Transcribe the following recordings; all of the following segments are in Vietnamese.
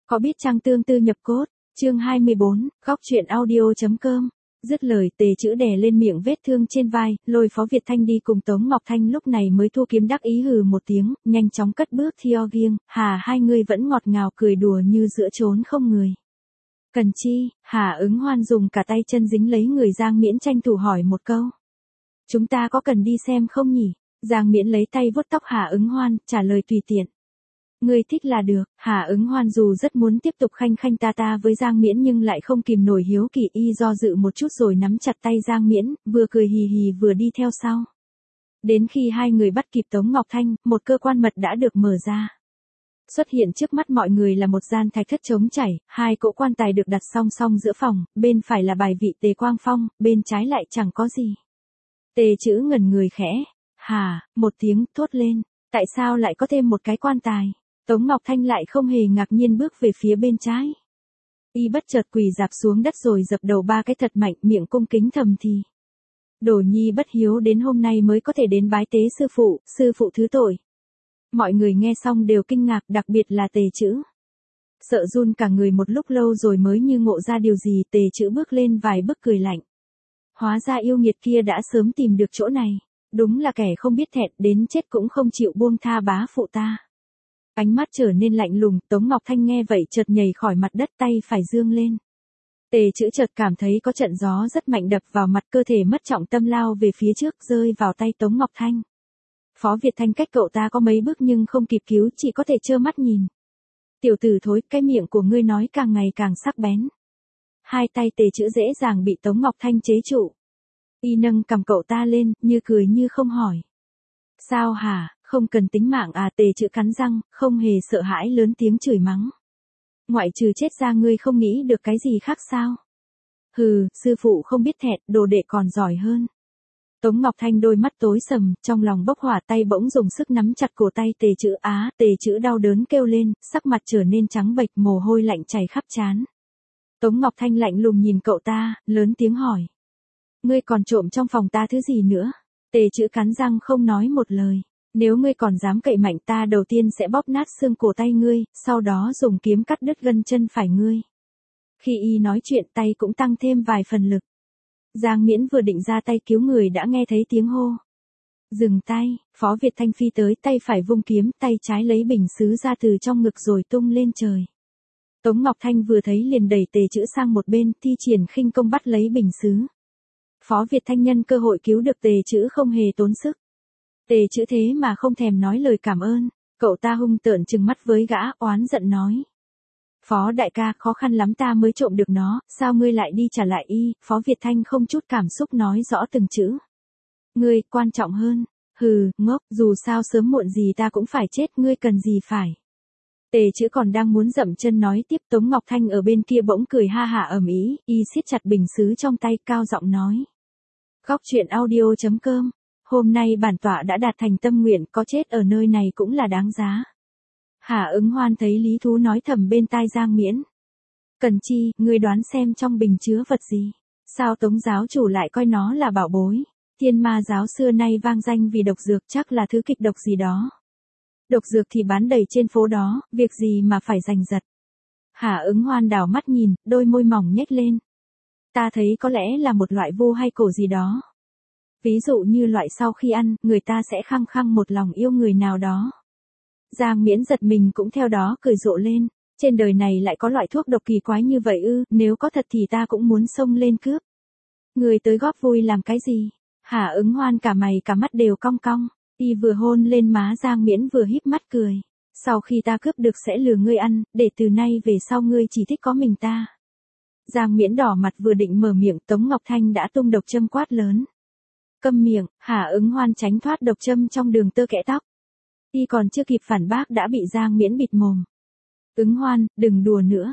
Có biết trang tương tư nhập cốt, chương 24, góc truyện audio.com. Dứt lời, Tề Chữ đè lên miệng vết thương trên vai, lôi Phó Việt Thanh đi cùng Tống Ngọc Thanh lúc này mới thu kiếm đắc ý hừ một tiếng, nhanh chóng cất bước theo giêng, hai người vẫn ngọt ngào cười đùa như giữa chốn không người. Cần chi, Ứng Hoan dùng cả tay chân dính lấy người Giang Miễn tranh thủ hỏi một câu. Chúng ta có cần đi xem không nhỉ? Giang Miễn lấy tay vuốt tóc Ứng Hoan, trả lời tùy tiện. Ngươi thích là được. Ứng Hoan dù rất muốn tiếp tục khanh khanh ta với Giang Miễn nhưng lại không kìm nổi hiếu kỳ, y do dự một chút rồi nắm chặt tay Giang Miễn, vừa cười hì hì vừa đi theo sau. Đến khi hai người bắt kịp Tống Ngọc Thanh, một cơ quan mật đã được mở ra. Xuất hiện trước mắt mọi người là một gian thạch thất trống trải, hai cỗ quan tài được đặt song song giữa phòng, bên phải là bài vị Tề Quang Phong, bên trái lại chẳng có gì. Tề Chữ ngẩn người khẽ, một tiếng thốt lên, tại sao lại có thêm một cái quan tài? Tống Ngọc Thanh lại không hề ngạc nhiên bước về phía bên trái. Y bất chợt quỳ dạp xuống đất rồi dập đầu ba cái thật mạnh, miệng cung kính thầm thì. Đồ nhi bất hiếu đến hôm nay mới có thể đến bái tế sư phụ thứ tội. Mọi người nghe xong đều kinh ngạc, đặc biệt là Tề Chữ. Sợ run cả người một lúc lâu rồi mới như ngộ ra điều gì, Tề Chữ bước lên vài bước cười lạnh. Hóa ra yêu nghiệt kia đã sớm tìm được chỗ này. Đúng là kẻ không biết thẹn, đến chết cũng không chịu buông tha bá phụ ta. Ánh mắt trở nên lạnh lùng, Tống Ngọc Thanh nghe vậy chợt nhảy khỏi mặt đất, tay phải giương lên. Tề Chữ chợt cảm thấy có trận gió rất mạnh đập vào mặt, cơ thể mất trọng tâm lao về phía trước, rơi vào tay Tống Ngọc Thanh. Phó Việt Thanh cách cậu ta có mấy bước nhưng không kịp cứu, chỉ có thể trơ mắt nhìn. Tiểu tử thối, cái miệng của ngươi nói càng ngày càng sắc bén. Hai tay Tề Chữ dễ dàng bị Tống Ngọc Thanh chế trụ. Y nâng cầm cậu ta lên, như cười như không hỏi. Sao không cần tính mạng Tề Chữ cắn răng, không hề sợ hãi lớn tiếng chửi mắng. Ngoại trừ chết ra ngươi không nghĩ được cái gì khác sao? Sư phụ không biết thẹn, đồ đệ còn giỏi hơn. Tống Ngọc Thanh đôi mắt tối sầm, trong lòng bốc hỏa, tay bỗng dùng sức nắm chặt cổ tay Tề Chữ. Tề Chữ đau đớn kêu lên, sắc mặt trở nên trắng bệch, mồ hôi lạnh chảy khắp trán. Tống Ngọc Thanh lạnh lùng nhìn cậu ta, lớn tiếng hỏi. Ngươi còn trộm trong phòng ta thứ gì nữa? Tề Chữ cắn răng không nói một lời. Nếu ngươi còn dám cậy mạnh ta đầu tiên sẽ bóp nát xương cổ tay ngươi, sau đó dùng kiếm cắt đứt gân chân phải ngươi. Khi y nói chuyện tay cũng tăng thêm vài phần lực. Giang Miễn vừa định ra tay cứu người đã nghe thấy tiếng hô. Dừng tay, Phó Việt Thanh phi tới, tay phải vung kiếm, tay trái lấy bình sứ ra từ trong ngực rồi tung lên trời. Tống Ngọc Thanh vừa thấy liền đẩy Tề Chữ sang một bên, thi triển khinh công bắt lấy bình sứ. Phó Việt Thanh nhân cơ hội cứu được Tề Chữ không hề tốn sức. Tề Chữ thế mà không thèm nói lời cảm ơn, cậu ta hung tợn trừng mắt với gã, oán giận nói. Phó đại ca, khó khăn lắm ta mới trộm được nó, sao ngươi lại đi trả lại y? Phó Việt Thanh không chút cảm xúc nói rõ từng chữ. Ngươi, quan trọng hơn. Ngốc, dù sao sớm muộn gì ta cũng phải chết, ngươi cần gì phải. Tề Chữ còn đang muốn dậm chân nói tiếp, Tống Ngọc Thanh ở bên kia bỗng cười ầm ĩ, y siết chặt bình sứ trong tay, cao giọng nói. Góc truyện audio.com. Hôm nay bản tọa đã đạt thành tâm nguyện, có chết ở nơi này cũng là đáng giá. Ứng Hoan thấy lý thú nói thầm bên tai Giang Miễn. Cần chi, ngươi đoán xem trong bình chứa vật gì? Sao Tống giáo chủ lại coi nó là bảo bối? Thiên Ma giáo xưa nay vang danh vì độc dược, chắc là thứ kịch độc gì đó. Độc dược thì bán đầy trên phố đó, việc gì mà phải giành giật. Ứng Hoan đảo mắt nhìn, đôi môi mỏng nhếch lên. Ta thấy có lẽ là một loại vu hay cổ gì đó. Ví dụ như loại sau khi ăn, người ta sẽ khăng khăng một lòng yêu người nào đó. Giang Miễn giật mình cũng theo đó cười rộ lên. Trên đời này lại có loại thuốc độc kỳ quái như vậy ư? Nếu có thật thì ta cũng muốn xông lên cướp. Người tới góp vui làm cái gì? Ứng Hoan cả mày cả mắt đều cong cong. Y vừa hôn lên má Giang Miễn vừa híp mắt cười. Sau khi ta cướp được sẽ lừa ngươi ăn, để từ nay về sau ngươi chỉ thích có mình ta. Giang Miễn đỏ mặt vừa định mở miệng, Tống Ngọc Thanh đã tung độc châm quát lớn. Câm miệng. Ứng Hoan tránh thoát độc châm trong đường tơ kẽ tóc. Y còn chưa kịp phản bác đã bị Giang Miễn bịt mồm. Ứng Hoan, đừng đùa nữa.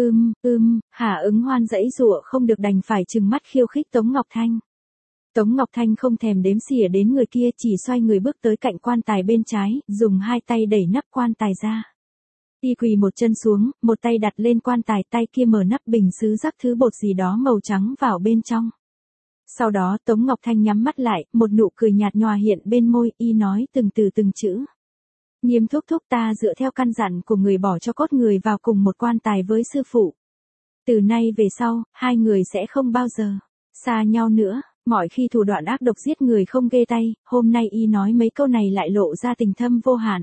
Ứng Hoan giãy giụa không được đành phải trừng mắt khiêu khích Tống Ngọc Thanh. Tống Ngọc Thanh không thèm đếm xỉa đến người kia, chỉ xoay người bước tới cạnh quan tài bên trái, dùng hai tay đẩy nắp quan tài ra. Y quỳ một chân xuống, một tay đặt lên quan tài, tay kia mở nắp bình sứ rắc thứ bột gì đó màu trắng vào bên trong. Sau đó Tống Ngọc Thanh nhắm mắt lại, một nụ cười nhạt nhòa hiện bên môi, y nói từng từ từng chữ. Nghiêm thúc thúc, ta dựa theo căn dặn của người bỏ cho cốt người vào cùng một quan tài với sư phụ. Từ nay về sau, hai người sẽ không bao giờ xa nhau nữa. Mọi khi thủ đoạn ác độc giết người không ghê tay, hôm nay y nói mấy câu này lại lộ ra tình thâm vô hạn.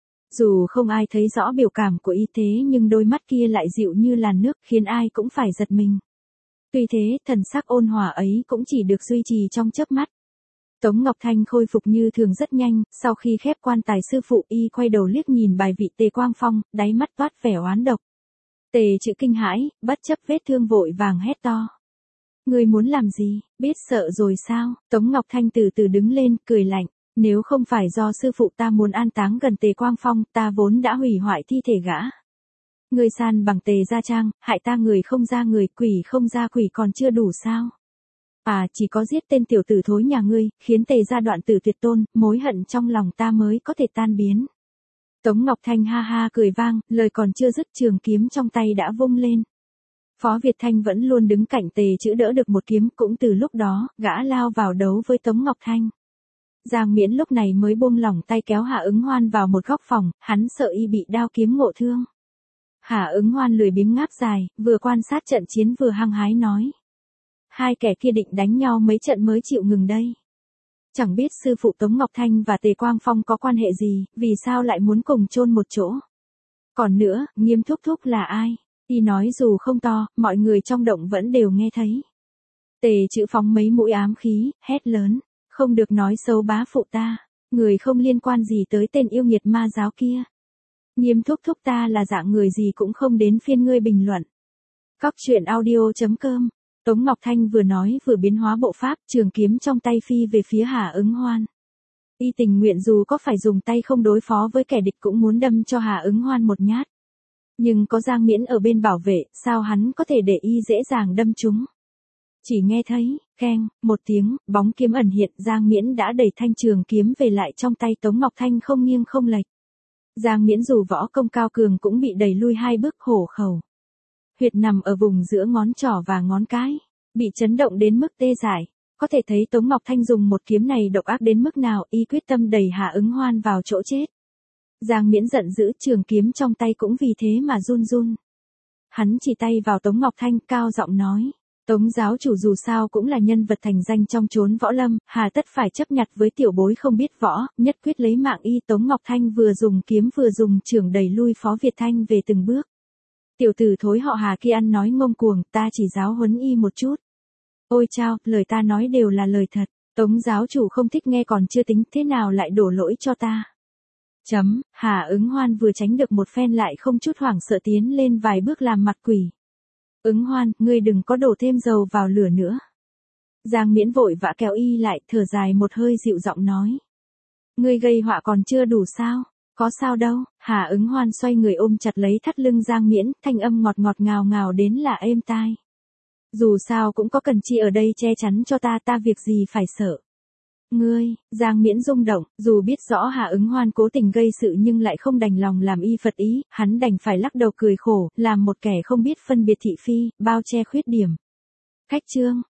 Dù không ai thấy rõ biểu cảm của y thế nhưng đôi mắt kia lại dịu như làn nước khiến ai cũng phải giật mình. Tuy thế, thần sắc ôn hòa ấy cũng chỉ được duy trì trong chớp mắt. Tống Ngọc Thanh khôi phục như thường rất nhanh, sau khi khép quan tài sư phụ y quay đầu liếc nhìn bài vị Tề Quang Phong, đáy mắt toát vẻ oán độc. Tề Chữ kinh hãi, bất chấp vết thương vội vàng hét to. Ngươi muốn làm gì, biết sợ rồi sao? Tống Ngọc Thanh từ từ đứng lên, cười lạnh. Nếu không phải do sư phụ ta muốn an táng gần Tề Quang Phong, ta vốn đã hủy hoại thi thể gã. Ngươi san bằng Tề gia trang, hại ta người không ra người, quỷ không ra quỷ còn chưa đủ sao? À, chỉ có giết tên tiểu tử thối nhà ngươi, khiến Tề gia đoạn tử tuyệt tôn, mối hận trong lòng ta mới có thể tan biến. Tống Ngọc Thanh ha ha cười vang, lời còn chưa dứt trường kiếm trong tay đã vung lên. Phó Việt Thanh vẫn luôn đứng cạnh Tề Chữ đỡ được một kiếm, cũng từ lúc đó, gã lao vào đấu với Tống Ngọc Thanh. Giang Miễn lúc này mới buông lỏng tay kéo Hạ Ứng Hoan vào một góc phòng, hắn sợ y bị đao kiếm ngộ thương. Hạ Ứng Hoan lười biếng ngáp dài, vừa quan sát trận chiến vừa hăng hái nói. Hai kẻ kia định đánh nhau mấy trận mới chịu ngừng đây. Chẳng biết sư phụ Tống Ngọc Thanh và Tề Quang Phong có quan hệ gì, vì sao lại muốn cùng chôn một chỗ. Còn nữa, Nghiêm thúc thúc là ai? Y nói dù không to, mọi người trong động vẫn đều nghe thấy. Tề Chữ phóng mấy mũi ám khí, hét lớn. Không được nói xấu bá phụ ta, người không liên quan gì tới tên yêu nghiệt ma giáo kia. Nghiêm thúc thúc, ta là dạng người gì cũng không đến phiên ngươi bình luận. Cóc truyện audio.com. Tống Ngọc Thanh vừa nói vừa biến hóa bộ pháp, trường kiếm trong tay phi về phía Hạ Ứng Hoan. Y tình nguyện dù có phải dùng tay không đối phó với kẻ địch cũng muốn đâm cho Hạ Ứng Hoan một nhát. Nhưng có Giang Miễn ở bên bảo vệ, sao hắn có thể để y dễ dàng đâm trúng. Chỉ nghe thấy, keng, một tiếng, bóng kiếm ẩn hiện, Giang Miễn đã đẩy thanh trường kiếm về lại trong tay Tống Ngọc Thanh không nghiêng không lệch. Giang Miễn dù võ công cao cường cũng bị đẩy lui hai bước, hổ khẩu. Huyệt nằm ở vùng giữa ngón trỏ và ngón cái, bị chấn động đến mức tê dại. Có thể thấy Tống Ngọc Thanh dùng một kiếm này độc ác đến mức nào, y quyết tâm đẩy Hạ Ứng Hoan vào chỗ chết. Giang Miễn giận dữ, trường kiếm trong tay cũng vì thế mà run run. Hắn chỉ tay vào Tống Ngọc Thanh, cao giọng nói. Tống giáo chủ dù sao cũng là nhân vật thành danh trong chốn võ lâm, hà tất phải chấp nhặt với tiểu bối không biết võ, nhất quyết lấy mạng y. Tống Ngọc Thanh vừa dùng kiếm vừa dùng chưởng đẩy lui Phó Việt Thanh về từng bước. Tiểu tử thối họ Hà kia ăn nói ngông cuồng, ta chỉ giáo huấn y một chút. Ôi chao, lời ta nói đều là lời thật, Tống giáo chủ không thích nghe còn chưa tính, thế nào lại đổ lỗi cho ta. Hạ Ứng Hoan vừa tránh được một phen lại không chút hoảng sợ tiến lên vài bước làm mặt quỷ. Ứng Hoan, ngươi đừng có đổ thêm dầu vào lửa nữa. Giang Miễn vội vã kéo y lại, thở dài một hơi dịu giọng nói. Ngươi gây họa còn chưa đủ sao? Có sao đâu. Hạ Ứng Hoan xoay người ôm chặt lấy thắt lưng Giang Miễn, thanh âm ngọt ngọt ngào ngào đến là êm tai. Dù sao cũng có Cần Chi ở đây che chắn cho ta, ta việc gì phải sợ. Ngươi, Giang Miễn rung động, dù biết rõ Hạ Ứng Hoan cố tình gây sự nhưng lại không đành lòng làm y phật ý, hắn đành phải lắc đầu cười khổ, làm một kẻ không biết phân biệt thị phi, bao che khuyết điểm. Khách chương.